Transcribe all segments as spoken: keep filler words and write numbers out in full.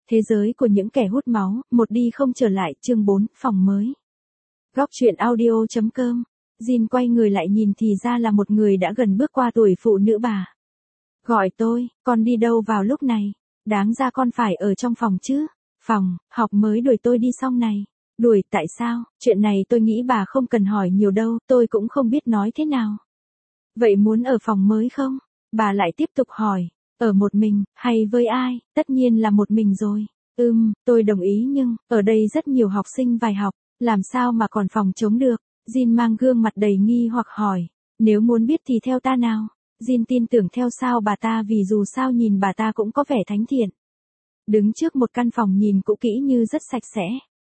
Thế giới của những kẻ hút máu, một đi không trở lại, chương bốn, phòng mới. Góc truyện audio chấm com. Jin quay người lại nhìn thì ra là một người đã gần bước qua tuổi phụ nữ bà. Gọi tôi, con đi đâu vào lúc này? Đáng ra con phải ở trong phòng chứ. Phòng, học mới đuổi tôi đi xong này. Đuổi tại sao? Chuyện này tôi nghĩ bà không cần hỏi nhiều đâu, tôi cũng không biết nói thế nào. Vậy muốn ở phòng mới không? Bà lại tiếp tục hỏi. Ở một mình, hay với ai? Tất nhiên là một mình rồi. Ừm, tôi đồng ý nhưng, ở đây rất nhiều học sinh vài học, làm sao mà còn phòng trống được? Jin mang gương mặt đầy nghi hoặc hỏi. Nếu muốn biết thì theo ta nào? Jin tin tưởng theo sao bà ta vì dù sao nhìn bà ta cũng có vẻ thánh thiện. Đứng trước một căn phòng nhìn cũ kỹ như rất sạch sẽ.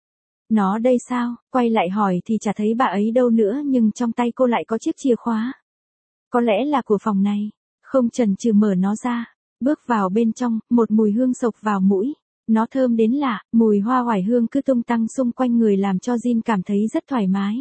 Nó đây sao? Quay lại hỏi thì chả thấy bà ấy đâu nữa nhưng trong tay cô lại có chiếc chìa khóa. Có lẽ là của phòng này. Không chần chừ mở nó ra. Bước vào bên trong, một mùi hương sộc vào mũi. Nó thơm đến lạ, mùi hoa oải hương cứ tung tăng xung quanh người làm cho Jin cảm thấy rất thoải mái.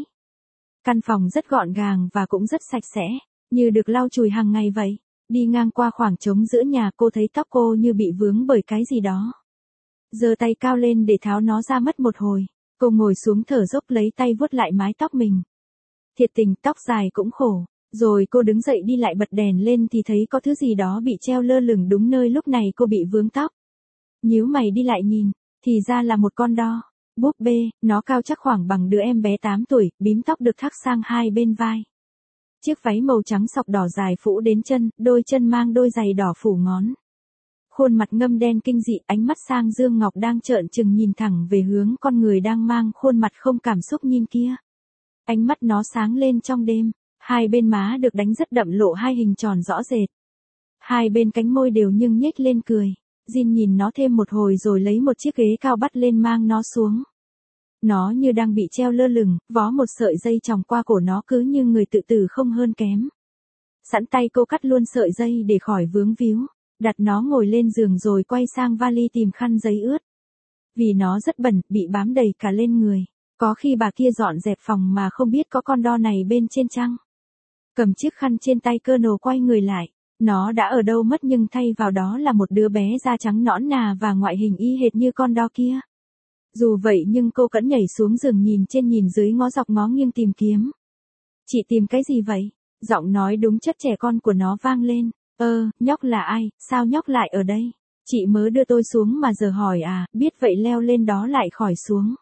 Căn phòng rất gọn gàng và cũng rất sạch sẽ, như được lau chùi hàng ngày vậy. Đi ngang qua khoảng trống giữa nhà cô thấy tóc cô như bị vướng bởi cái gì đó. Giơ tay cao lên để tháo nó ra mất một hồi. Cô ngồi xuống thở dốc lấy tay vuốt lại mái tóc mình. Thiệt tình tóc dài cũng khổ. Rồi cô đứng dậy đi lại bật đèn lên thì thấy có thứ gì đó bị treo lơ lửng đúng nơi lúc này cô bị vướng tóc. Nhíu mày đi lại nhìn, thì ra là một con đo. Búp bê, nó cao chắc khoảng bằng đứa em bé tám tuổi, bím tóc được thắt sang hai bên vai. Chiếc váy màu trắng sọc đỏ dài phủ đến chân, đôi chân mang đôi giày đỏ phủ ngón. Khuôn mặt ngâm đen kinh dị, ánh mắt sang Dương Ngọc đang trợn trừng nhìn thẳng về hướng con người đang mang khuôn mặt không cảm xúc nhìn kia. Ánh mắt nó sáng lên trong đêm. Hai bên má được đánh rất đậm lộ hai hình tròn rõ rệt. Hai bên cánh môi đều nhưng nhếch lên cười. Jin nhìn nó thêm một hồi rồi lấy một chiếc ghế cao bắt lên mang nó xuống. Nó như đang bị treo lơ lửng, vó một sợi dây chòng qua cổ nó cứ như người tự tử không hơn kém. Sẵn tay cô cắt luôn sợi dây để khỏi vướng víu. Đặt nó ngồi lên giường rồi quay sang vali tìm khăn giấy ướt. Vì nó rất bẩn, bị bám đầy cả lên người. Có khi bà kia dọn dẹp phòng mà không biết có con đo này bên trên chăng. Cầm chiếc khăn trên tay Colonel quay người lại. Nó đã ở đâu mất nhưng thay vào đó là một đứa bé da trắng nõn nà và ngoại hình y hệt như con đo kia. Dù vậy nhưng cô cẫn nhảy xuống giường nhìn trên nhìn dưới ngó dọc ngó nghiêng tìm kiếm. Chị tìm cái gì vậy? Giọng nói đúng chất trẻ con của nó vang lên. Ơ, nhóc là ai, sao nhóc lại ở đây? Chị mới đưa tôi xuống mà giờ hỏi à, biết vậy leo lên đó lại khỏi xuống.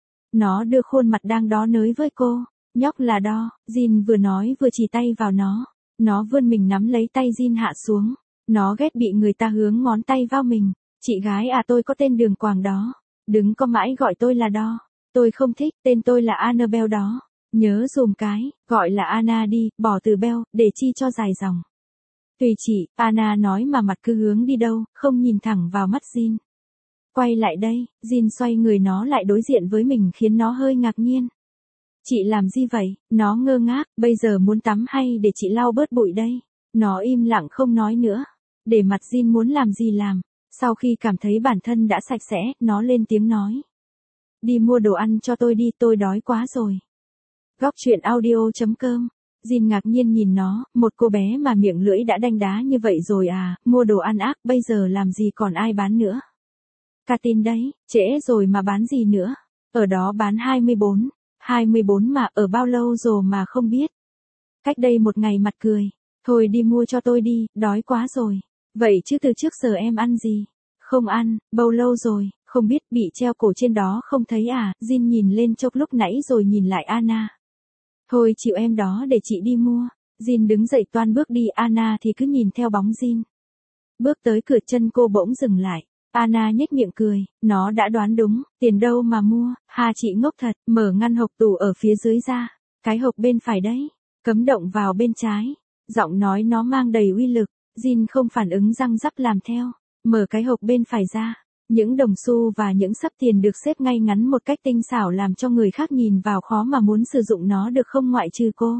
Nó đưa khuôn mặt đang đó nới với cô. Nhóc là đo, Jin vừa nói vừa chỉ tay vào nó. Nó vươn mình nắm lấy tay Jin hạ xuống. Nó ghét bị người ta hướng ngón tay vào mình. Chị gái à tôi có tên Đường Quàng đó. Đừng có mãi gọi tôi là đo. Tôi không thích, tên tôi là Annabelle đó. Nhớ dùm cái, gọi là Anna đi, bỏ từ Bell, để chi cho dài dòng. Tùy chị, Anna nói mà mặt cứ hướng đi đâu, không nhìn thẳng vào mắt Jin. Quay lại đây, Jin xoay người nó lại đối diện với mình khiến nó hơi ngạc nhiên. Chị làm gì vậy? Nó ngơ ngác, bây giờ muốn tắm hay để chị lau bớt bụi đây? Nó im lặng không nói nữa. Để mặt Jin muốn làm gì làm. Sau khi cảm thấy bản thân đã sạch sẽ, nó lên tiếng nói. Đi mua đồ ăn cho tôi đi, tôi đói quá rồi. Góc truyện audio chấm com. Jin ngạc nhiên nhìn nó, một cô bé mà miệng lưỡi đã đanh đá như vậy rồi à, mua đồ ăn ác, bây giờ làm gì còn ai bán nữa. Canteen đấy, trễ rồi mà bán gì nữa. Ở đó bán hai mươi bốn. hai mươi bốn mà ở bao lâu rồi mà không biết. Cách đây một ngày mặt cười. Thôi đi mua cho tôi đi, đói quá rồi. Vậy chứ từ trước giờ em ăn gì? Không ăn, bao lâu rồi, không biết bị treo cổ trên đó không thấy à, Jin nhìn lên chốc lúc nãy rồi nhìn lại Anna. Thôi chịu em đó để chị đi mua. Jin đứng dậy toan bước đi Anna thì cứ nhìn theo bóng Jin. Bước tới cửa chân cô bỗng dừng lại. Anna nhếch miệng cười, nó đã đoán đúng, tiền đâu mà mua, hà chị ngốc thật, mở ngăn hộp tủ ở phía dưới ra, cái hộp bên phải đấy, cấm động vào bên trái, giọng nói nó mang đầy uy lực, Jin không phản ứng răng rắc làm theo, mở cái hộp bên phải ra, những đồng xu và những sắp tiền được xếp ngay ngắn một cách tinh xảo làm cho người khác nhìn vào khó mà muốn sử dụng nó được không ngoại trừ cô.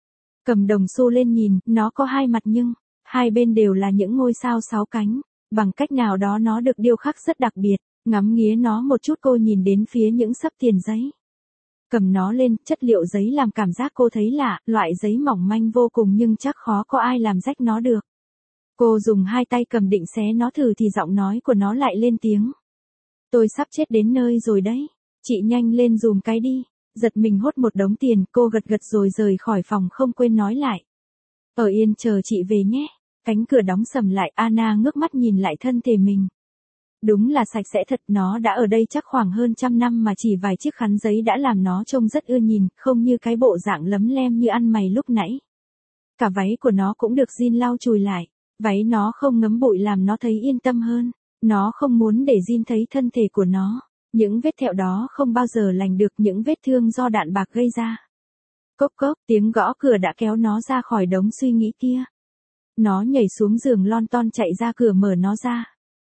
Cầm đồng xu lên nhìn, nó có hai mặt nhưng, hai bên đều là những ngôi sao sáu cánh. Bằng cách nào đó nó được điêu khắc rất đặc biệt, ngắm nghía nó một chút cô nhìn đến phía những sấp tiền giấy. Cầm nó lên, chất liệu giấy làm cảm giác cô thấy lạ, loại giấy mỏng manh vô cùng nhưng chắc khó có ai làm rách nó được. Cô dùng hai tay cầm định xé nó thử thì giọng nói của nó lại lên tiếng. Tôi sắp chết đến nơi rồi đấy. Chị nhanh lên dùm cái đi. Giật mình hốt một đống tiền, cô gật gật rồi rời khỏi phòng không quên nói lại. Ở yên chờ chị về nhé. Cánh cửa đóng sầm lại, Anna ngước mắt nhìn lại thân thể mình. Đúng là sạch sẽ thật, nó đã ở đây chắc khoảng hơn trăm năm mà chỉ vài chiếc khăn giấy đã làm nó trông rất ưa nhìn, không như cái bộ dạng lấm lem như ăn mày lúc nãy. Cả váy của nó cũng được Jin lau chùi lại, váy nó không ngấm bụi làm nó thấy yên tâm hơn, nó không muốn để Jin thấy thân thể của nó, những vết thẹo đó không bao giờ lành được, những vết thương do đạn bạc gây ra. Cốc cốc, tiếng gõ cửa đã kéo nó ra khỏi đống suy nghĩ kia. Nó nhảy xuống giường lon ton chạy ra cửa mở nó ra.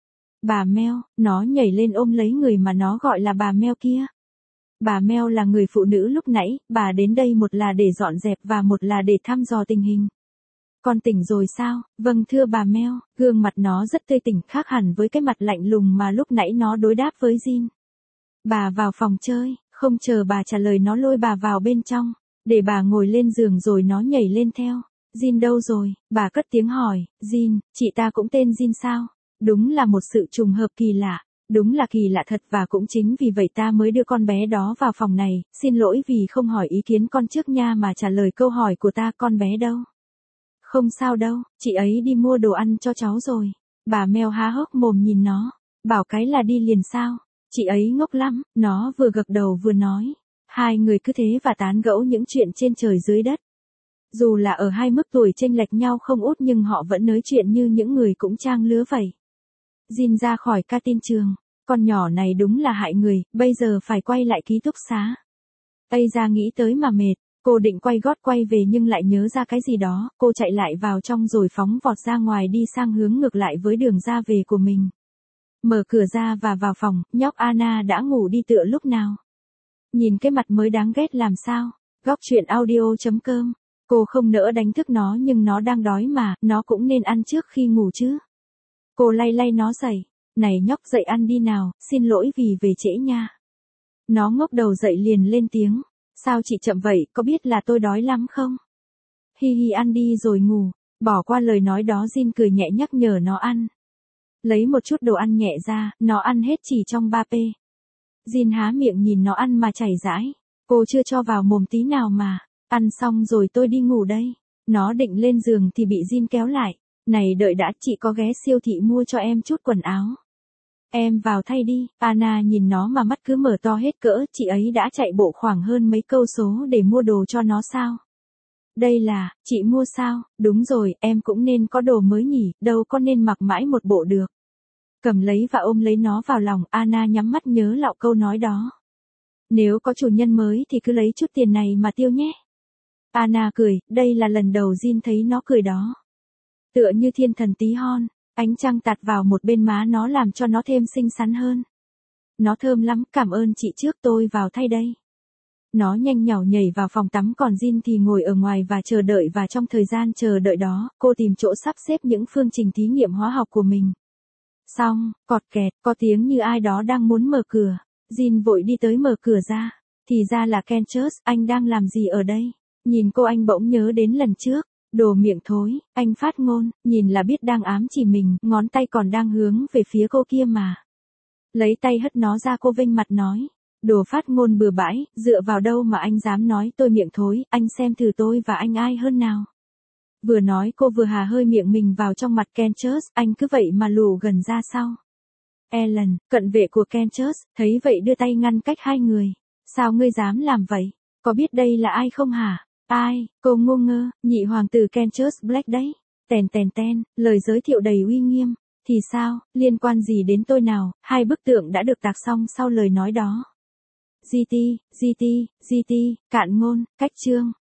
Bà Mel, nó nhảy lên ôm lấy người mà nó gọi là bà Mel kia. Bà Mel là người phụ nữ lúc nãy, bà đến đây một là để dọn dẹp và một là để thăm dò tình hình. Con tỉnh rồi sao? Vâng thưa bà Mel, gương mặt nó rất tươi tỉnh khác hẳn với cái mặt lạnh lùng mà lúc nãy nó đối đáp với Jin. Bà vào phòng chơi, không chờ bà trả lời nó lôi bà vào bên trong, để bà ngồi lên giường rồi nó nhảy lên theo. Jin đâu rồi? Bà cất tiếng hỏi. Jin, chị ta cũng tên Jin sao? Đúng là một sự trùng hợp kỳ lạ. Đúng là kỳ lạ thật và cũng chính vì vậy ta mới đưa con bé đó vào phòng này, xin lỗi vì không hỏi ý kiến con trước nha mà trả lời câu hỏi của ta. Con bé đâu? Không sao đâu, chị ấy đi mua đồ ăn cho cháu rồi. Bà Mel há hốc mồm nhìn nó, bảo cái là đi liền sao? Chị ấy ngốc lắm, nó vừa gật đầu vừa nói. Hai người cứ thế và tán gẫu những chuyện trên trời dưới đất. Dù là ở hai mức tuổi chênh lệch nhau không út nhưng họ vẫn nói chuyện như những người cũng trang lứa vậy. Jin ra khỏi ca tin trường. Con nhỏ này đúng là hại người, bây giờ phải quay lại ký túc xá. Ây ra nghĩ tới mà mệt, cô định quay gót quay về nhưng lại nhớ ra cái gì đó, cô chạy lại vào trong rồi phóng vọt ra ngoài đi sang hướng ngược lại với đường ra về của mình. Mở cửa ra và vào phòng, nhóc Anna đã ngủ đi tựa lúc nào. Nhìn cái mặt mới đáng ghét làm sao, góc truyện audio chấm com. Cô không nỡ đánh thức nó nhưng nó đang đói mà, nó cũng nên ăn trước khi ngủ chứ. Cô lay lay nó dậy. Này nhóc dậy ăn đi nào, xin lỗi vì về trễ nha. Nó ngóc đầu dậy liền lên tiếng. Sao chị chậm vậy, có biết là tôi đói lắm không? Hi hi ăn đi rồi ngủ. Bỏ qua lời nói đó Jin cười nhẹ nhắc nhở nó ăn. Lấy một chút đồ ăn nhẹ ra, nó ăn hết chỉ trong ba pê. Jin há miệng nhìn nó ăn mà chảy rãi. Cô chưa cho vào mồm tí nào mà. Ăn xong rồi tôi đi ngủ đây. Nó định lên giường thì bị Jin kéo lại. Này đợi đã, chị có ghé siêu thị mua cho em chút quần áo. Em vào thay đi. Anna nhìn nó mà mắt cứ mở to hết cỡ, chị ấy đã chạy bộ khoảng hơn mấy cây số để mua đồ cho nó sao? Đây là, chị mua sao? Đúng rồi, em cũng nên có đồ mới nhỉ, đâu có nên mặc mãi một bộ được. Cầm lấy và ôm lấy nó vào lòng, Anna nhắm mắt nhớ lạo câu nói đó. Nếu có chủ nhân mới thì cứ lấy chút tiền này mà tiêu nhé. Anna cười, đây là lần đầu Jin thấy nó cười đó. Tựa như thiên thần tí hon, ánh trăng tạt vào một bên má nó làm cho nó thêm xinh xắn hơn. Nó thơm lắm, cảm ơn chị trước tôi vào thay đây. Nó nhanh nhảu nhảy vào phòng tắm còn Jin thì ngồi ở ngoài và chờ đợi và trong thời gian chờ đợi đó, cô tìm chỗ sắp xếp những phương trình thí nghiệm hóa học của mình. Xong, cọt kẹt, có tiếng như ai đó đang muốn mở cửa. Jin vội đi tới mở cửa ra. Thì ra là Kenchus, anh đang làm gì ở đây? Nhìn cô anh bỗng nhớ đến lần trước. Đồ miệng thối, anh phát ngôn, nhìn là biết đang ám chỉ mình, ngón tay còn đang hướng về phía cô kia mà. Lấy tay hất nó ra cô vênh mặt nói. Đồ phát ngôn bừa bãi, dựa vào đâu mà anh dám nói tôi miệng thối, anh xem thử tôi và anh ai hơn nào. Vừa nói cô vừa hà hơi miệng mình vào trong mặt Kenchus, anh cứ vậy mà lù gần ra sau. Ellen, cận vệ của Kenchus, thấy vậy đưa tay ngăn cách hai người. Sao ngươi dám làm vậy? Có biết đây là ai không hả? Ai, cô ngu ngơ, nhị hoàng tử Kenchus Black đấy. Tèn tèn ten, lời giới thiệu đầy uy nghiêm. Thì sao, liên quan gì đến tôi nào? Hai bức tượng đã được tạc xong sau lời nói đó. giê tê, giê tê, giê tê, cạn ngôn, cách chương.